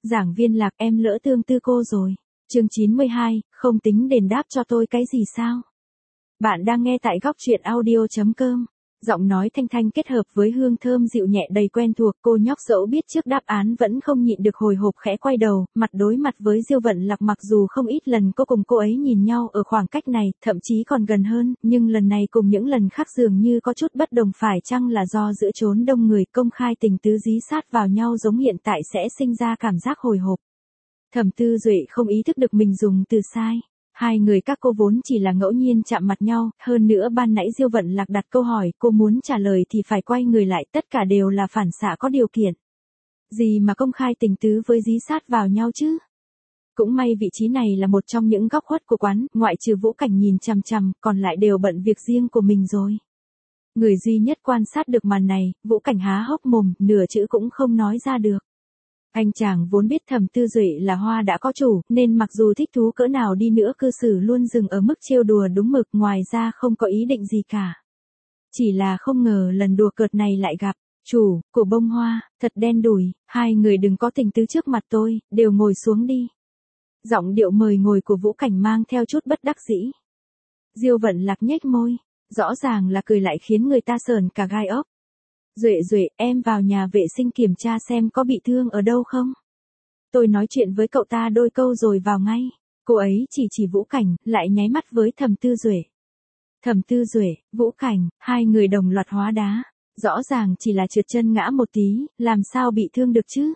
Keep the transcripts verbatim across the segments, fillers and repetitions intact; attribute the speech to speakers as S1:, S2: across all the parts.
S1: Giảng Viên Lạc, em lỡ tương tư cô rồi. Chương chín mươi hai, không tính đền đáp cho tôi cái gì sao? Bạn đang nghe tại góc truyện audio chấm com. Giọng nói thanh thanh kết hợp với hương thơm dịu nhẹ đầy quen thuộc, cô nhóc dẫu biết trước đáp án vẫn không nhịn được hồi hộp khẽ quay đầu, mặt đối mặt với Diêu Vận Lạc. Mặc dù không ít lần cô cùng cô ấy nhìn nhau ở khoảng cách này, thậm chí còn gần hơn, nhưng lần này cùng những lần khác dường như có chút bất đồng. Phải chăng là do giữa chốn đông người công khai tình tứ dí sát vào nhau giống hiện tại sẽ sinh ra cảm giác hồi hộp? Thẩm Tư Duệ không ý thức được mình dùng từ sai. Hai người các cô vốn chỉ là ngẫu nhiên chạm mặt nhau, hơn nữa ban nãy Diêu Vận Lạc đặt câu hỏi, cô muốn trả lời thì phải quay người lại, tất cả đều là phản xạ có điều kiện. Gì mà công khai tình tứ với dí sát vào nhau chứ? Cũng may vị trí này là một trong những góc khuất của quán, ngoại trừ Vũ Cảnh nhìn chằm chằm, còn lại đều bận việc riêng của mình rồi. Người duy nhất quan sát được màn này, Vũ Cảnh há hốc mồm, nửa chữ cũng không nói ra được. Anh chàng vốn biết Thẩm Tư Duệ là hoa đã có chủ, nên mặc dù thích thú cỡ nào đi nữa cư xử luôn dừng ở mức trêu đùa đúng mực, ngoài ra không có ý định gì cả. Chỉ là không ngờ lần đùa cợt này lại gặp chủ của bông hoa, thật đen đủi, hai người đừng có tình tứ trước mặt tôi, đều ngồi xuống đi. Giọng điệu mời ngồi của Vũ Cảnh mang theo chút bất đắc dĩ. Diêu Vận Lạc nhếch môi, rõ ràng là cười lại khiến người ta sờn cả gai ốc. Duệ Duệ, em vào nhà vệ sinh kiểm tra xem có bị thương ở đâu không? Tôi nói chuyện với cậu ta đôi câu rồi vào ngay. Cô ấy chỉ chỉ Vũ Cảnh, lại nháy mắt với Thẩm Tư Duệ. Thẩm Tư Duệ, Vũ Cảnh, hai người đồng loạt hóa đá. Rõ ràng chỉ là trượt chân ngã một tí, làm sao bị thương được chứ?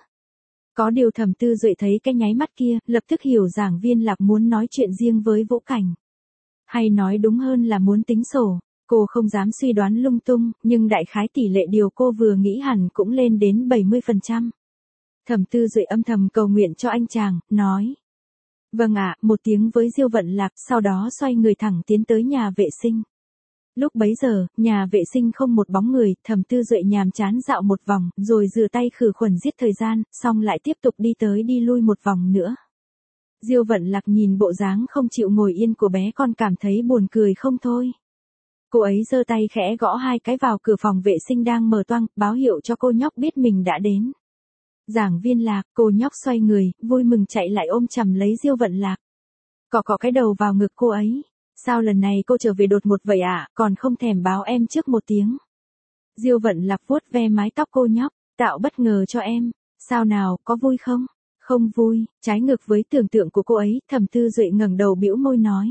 S1: Có điều Thẩm Tư Duệ thấy cái nháy mắt kia, lập tức hiểu Giảng Viên Lạc muốn nói chuyện riêng với Vũ Cảnh. Hay nói đúng hơn là muốn tính sổ. Cô không dám suy đoán lung tung, nhưng đại khái tỷ lệ điều cô vừa nghĩ hẳn cũng lên đến bảy mươi phần trăm. Thẩm Tư Duệ âm thầm cầu nguyện cho anh chàng, nói. Vâng ạ, một tiếng với Diêu Vận Lạc, sau đó xoay người thẳng tiến tới nhà vệ sinh. Lúc bấy giờ, nhà vệ sinh không một bóng người, Thẩm Tư Duệ nhàm chán dạo một vòng, rồi rửa tay khử khuẩn giết thời gian, xong lại tiếp tục đi tới đi lui một vòng nữa. Diêu Vận Lạc nhìn bộ dáng không chịu ngồi yên của bé con cảm thấy buồn cười không thôi. Cô ấy giơ tay khẽ gõ hai cái vào cửa phòng vệ sinh đang mở toang, báo hiệu cho cô nhóc biết mình đã đến. Giảng Viên Lạc, cô nhóc xoay người, vui mừng chạy lại ôm chầm lấy Diêu Vận Lạc. Cọ cọ cái đầu vào ngực cô ấy. Sao lần này cô trở về đột ngột vậy ạ, à? Còn không thèm báo em trước một tiếng. Diêu Vận Lạc vuốt ve mái tóc cô nhóc, tạo bất ngờ cho em. Sao nào, có vui không? Không vui, trái ngược với tưởng tượng của cô ấy, Thẩm Tư Duệ ngẩng đầu bĩu môi nói.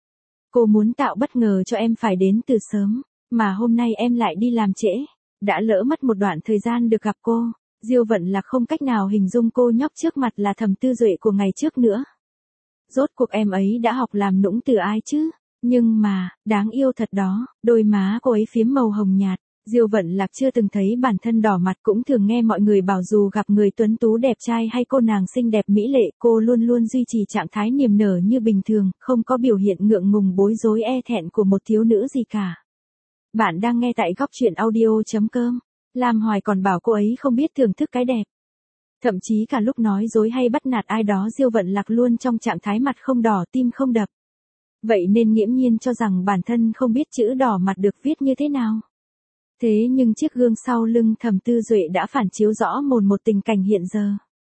S1: Cô muốn tạo bất ngờ cho em phải đến từ sớm, mà hôm nay em lại đi làm trễ, đã lỡ mất một đoạn thời gian được gặp cô. Diêu Vận Lạc không cách nào hình dung cô nhóc trước mặt là Thẩm Tư Duệ của ngày trước nữa. Rốt cuộc em ấy đã học làm nũng từ ai chứ? Nhưng mà, đáng yêu thật đó, đôi má cô ấy phiếm màu hồng nhạt. Diêu Vận Lạc chưa từng thấy bản thân đỏ mặt, cũng thường nghe mọi người bảo dù gặp người tuấn tú đẹp trai hay cô nàng xinh đẹp mỹ lệ, cô luôn luôn duy trì trạng thái niềm nở như bình thường, không có biểu hiện ngượng ngùng bối rối e thẹn của một thiếu nữ gì cả. Bạn đang nghe tại góc truyện audio chấm com. Lam Hoài còn bảo cô ấy không biết thưởng thức cái đẹp. Thậm chí cả lúc nói dối hay bắt nạt ai đó Diêu Vận Lạc luôn trong trạng thái mặt không đỏ tim không đập. Vậy nên nghiễm nhiên cho rằng bản thân không biết chữ đỏ mặt được viết như thế nào. Thế nhưng chiếc gương sau lưng Thẩm Tư Duệ đã phản chiếu rõ mồn một tình cảnh hiện giờ.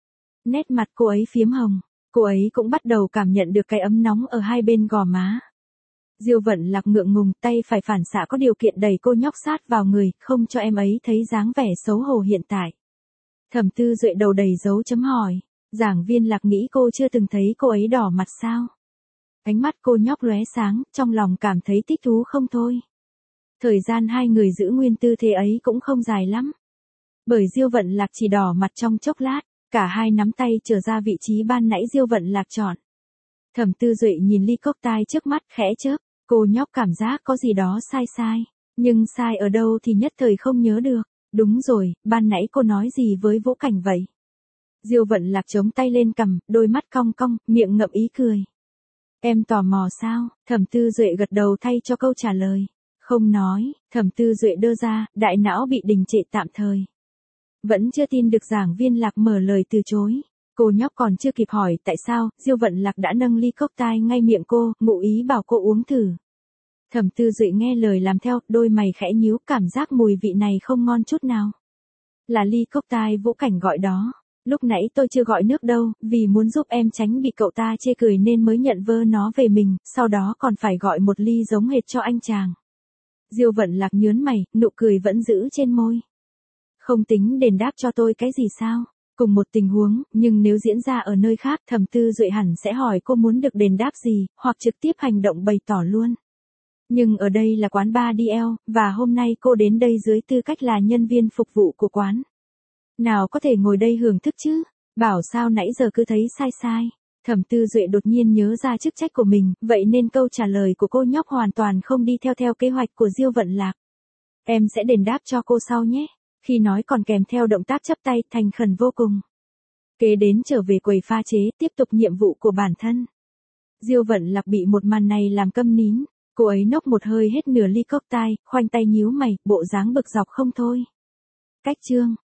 S1: Nét mặt cô ấy phiếm hồng, cô ấy cũng bắt đầu cảm nhận được cái ấm nóng ở hai bên gò má. Diêu Vận Lạc ngượng ngùng, tay phải phản xạ có điều kiện đẩy cô nhóc sát vào người, không cho em ấy thấy dáng vẻ xấu hổ hiện tại. Thẩm Tư Duệ đầu đầy dấu chấm hỏi, Giảng Viên Lạc nghĩ cô chưa từng thấy cô ấy đỏ mặt sao? Ánh mắt cô nhóc lóe sáng, trong lòng cảm thấy thích thú không thôi. Thời gian hai người giữ nguyên tư thế ấy cũng không dài lắm. Bởi Diêu Vận Lạc chỉ đỏ mặt trong chốc lát, cả hai nắm tay trở ra vị trí ban nãy Diêu Vận Lạc chọn. Thẩm Tư Duệ nhìn ly cốc tai trước mắt khẽ chớp, cô nhóc cảm giác có gì đó sai sai, nhưng sai ở đâu thì nhất thời không nhớ được. Đúng rồi, ban nãy cô nói gì với Vũ Cảnh vậy? Diêu Vận Lạc chống tay lên cằm, đôi mắt cong cong, miệng ngậm ý cười. Em tò mò sao? Thẩm Tư Duệ gật đầu thay cho câu trả lời. Không nói, Thẩm Tư Duệ đơ ra, đại não bị đình trệ tạm thời. Vẫn chưa tin được Giảng Viên Lạc mở lời từ chối. Cô nhóc còn chưa kịp hỏi tại sao, Diêu Vận Lạc đã nâng ly cốc tai ngay miệng cô, ngụ ý bảo cô uống thử. Thẩm Tư Duệ nghe lời làm theo, đôi mày khẽ nhíu, cảm giác mùi vị này không ngon chút nào. Là ly cốc tai Vũ Cảnh gọi đó. Lúc nãy tôi chưa gọi nước đâu, vì muốn giúp em tránh bị cậu ta chê cười nên mới nhận vơ nó về mình, sau đó còn phải gọi một ly giống hệt cho anh chàng. Diêu Vận Lạc nhớn mày, nụ cười vẫn giữ trên môi. Không tính đền đáp cho tôi cái gì sao? Cùng một tình huống, nhưng nếu diễn ra ở nơi khác, Thẩm Tư Duệ hẳn sẽ hỏi cô muốn được đền đáp gì, hoặc trực tiếp hành động bày tỏ luôn. Nhưng ở đây là quán bar đê lờ, và hôm nay cô đến đây dưới tư cách là nhân viên phục vụ của quán. Nào có thể ngồi đây hưởng thức chứ? Bảo sao nãy giờ cứ thấy sai sai. Thẩm Tư Duệ đột nhiên nhớ ra chức trách của mình, vậy nên câu trả lời của cô nhóc hoàn toàn không đi theo theo kế hoạch của Diêu Vận Lạc. Em sẽ đền đáp cho cô sau nhé. Khi nói còn kèm theo động tác chắp tay thành khẩn vô cùng. Kế đến trở về quầy pha chế, tiếp tục nhiệm vụ của bản thân. Diêu Vận Lạc bị một màn này làm câm nín. Cô ấy nốc một hơi hết nửa ly cocktail, khoanh tay nhíu mày, bộ dáng bực dọc không thôi. Cách chương